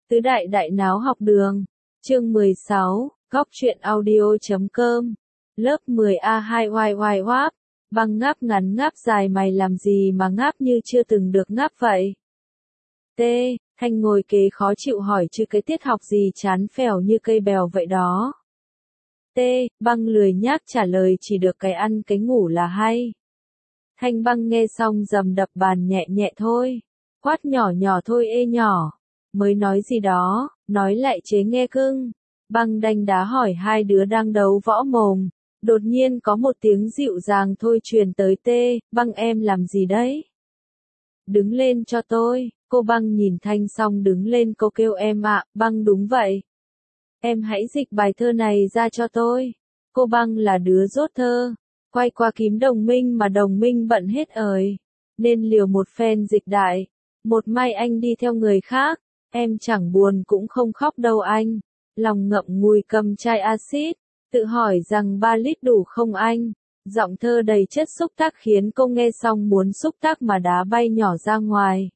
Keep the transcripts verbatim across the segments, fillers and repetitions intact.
Tứ đại đại náo học đường. Chương mười sáu, góc truyện audio chấm com. Lớp mười A hai oai oai oáp. Băng ngáp ngắn ngáp dài mày làm gì mà ngáp như chưa từng được ngáp vậy? T. Thanh ngồi kế khó chịu hỏi chứ cái tiết học gì chán phèo như cây bèo vậy đó. T. Băng lười nhác trả lời chỉ được cái ăn cái ngủ là hay. Thanh băng nghe xong dầm đập bàn nhẹ nhẹ thôi. Quát nhỏ nhỏ thôi ê nhỏ. Mới nói gì đó, nói lại chế nghe cưng. Băng đanh đá hỏi hai đứa đang đấu võ mồm. Đột nhiên có một tiếng dịu dàng thôi truyền tới T. Băng em làm gì đấy? Đứng lên cho tôi. Cô băng nhìn Thanh xong đứng lên cô kêu em ạ, băng đúng vậy. Em hãy dịch bài thơ này ra cho tôi. Cô băng là đứa rốt thơ. Quay qua kiếm đồng minh mà đồng minh bận hết ời. Nên liều một phen dịch đại. Một mai anh đi theo người khác. Em chẳng buồn cũng không khóc đâu anh. Lòng ngậm ngùi cầm chai axit. Tự hỏi rằng ba lít đủ không anh? Giọng thơ đầy chất xúc tác khiến cô nghe xong muốn xúc tác mà đá bay nhỏ ra ngoài.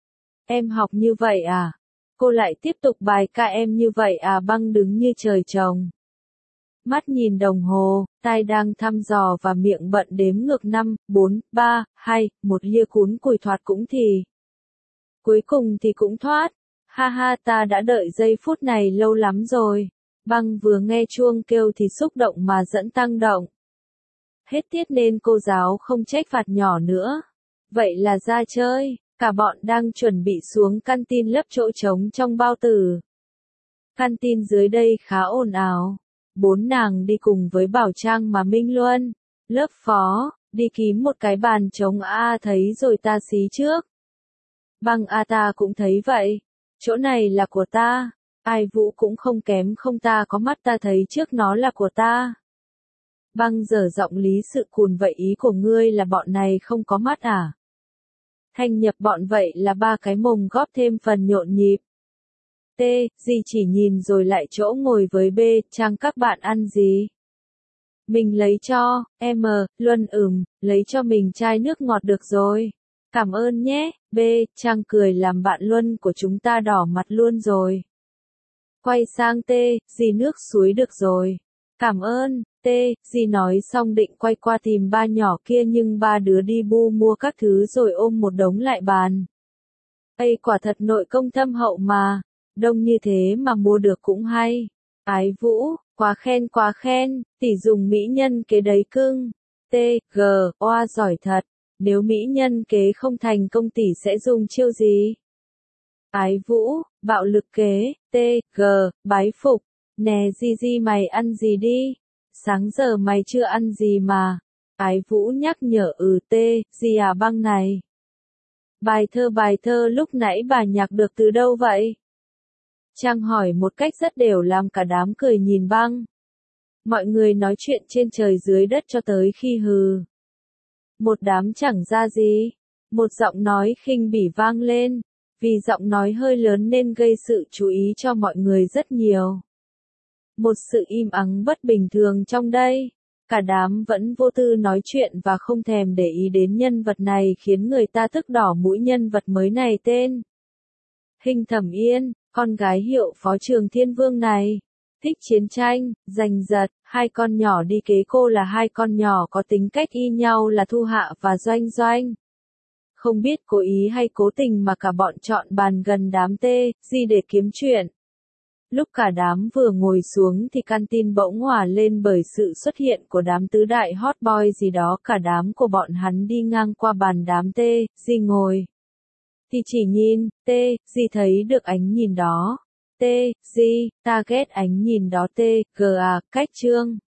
Em học như vậy à? Cô lại tiếp tục bài ca em như vậy à? Băng đứng như trời trồng. Mắt nhìn đồng hồ, tai đang thăm dò và miệng bận đếm ngược năm, bốn, ba, hai, một lia cuốn cùi thoạt cũng thì. Cuối cùng thì cũng thoát. Ha ha ta đã đợi giây phút này lâu lắm rồi. Băng vừa nghe chuông kêu thì xúc động mà dẫn tăng động. Hết tiết nên cô giáo không trách phạt nhỏ nữa. Vậy là ra chơi, cả bọn đang chuẩn bị xuống canteen lấp chỗ trống trong bao tử. Canteen dưới đây khá ồn ào. Bốn nàng đi cùng với Bảo Trang mà Minh Luân, lớp phó, đi kiếm một cái bàn trống a thấy rồi ta xí trước. Băng a ta cũng thấy vậy. Chỗ này là của ta. Ai Vũ cũng không kém không ta có mắt ta thấy trước nó là của ta. Băng dở giọng lý sự cùn vậy ý của ngươi là bọn này không có mắt à? Thanh nhập bọn vậy là ba cái mồm góp thêm phần nhộn nhịp. T. Dì chỉ nhìn rồi lại chỗ ngồi với B. Trang các bạn ăn gì? Mình lấy cho, M. Luân ừm, lấy cho mình chai nước ngọt được rồi. Cảm ơn nhé, B. Trang cười làm bạn Luân của chúng ta đỏ mặt luôn rồi. Quay sang T. Dì nước suối được rồi. Cảm ơn, T. Dì nói xong định quay qua tìm ba nhỏ kia nhưng ba đứa đi bu mua các thứ rồi ôm một đống lại bàn. Ây quả thật nội công thâm hậu mà. Đông như thế mà mua được cũng hay. Ái Vũ, quá khen quá khen, tỷ dùng mỹ nhân kế đấy cưng. T. G. Oa giỏi thật. Nếu mỹ nhân kế không thành công tỷ sẽ dùng chiêu gì? Ái Vũ, bạo lực kế. T. G. Bái phục. Nè Di Di mày ăn gì đi? Sáng giờ mày chưa ăn gì mà. Ái Vũ nhắc nhở ừ T. Gì à băng này? Bài thơ bài thơ lúc nãy bà nhạc được từ đâu vậy? Trang hỏi một cách rất đều làm cả đám cười nhìn băng. Mọi người nói chuyện trên trời dưới đất cho tới khi hừ. Một đám chẳng ra gì. Một giọng nói khinh bỉ vang lên. Vì giọng nói hơi lớn nên gây sự chú ý cho mọi người rất nhiều. Một sự im ắng bất bình thường trong đây. Cả đám vẫn vô tư nói chuyện và không thèm để ý đến nhân vật này khiến người ta tức đỏ mũi. Nhân vật mới này tên Hình Thẩm Yên, con gái hiệu phó Trường Thiên Vương này. Thích chiến tranh, giành giật, hai con nhỏ đi kế cô là hai con nhỏ có tính cách y nhau là Thu Hạ và Doanh Doanh. Không biết cố ý hay cố tình mà cả bọn chọn bàn gần đám T. Di để kiếm chuyện. Lúc cả đám vừa ngồi xuống thì canteen bỗng hòa lên bởi sự xuất hiện của đám tứ đại hot boy gì đó. Cả đám của bọn hắn đi ngang qua bàn đám T. Di ngồi. Thì chỉ nhìn, T. Di thấy được ánh nhìn đó. T. Di, ta ghét ánh nhìn đó T. G à, cách trương.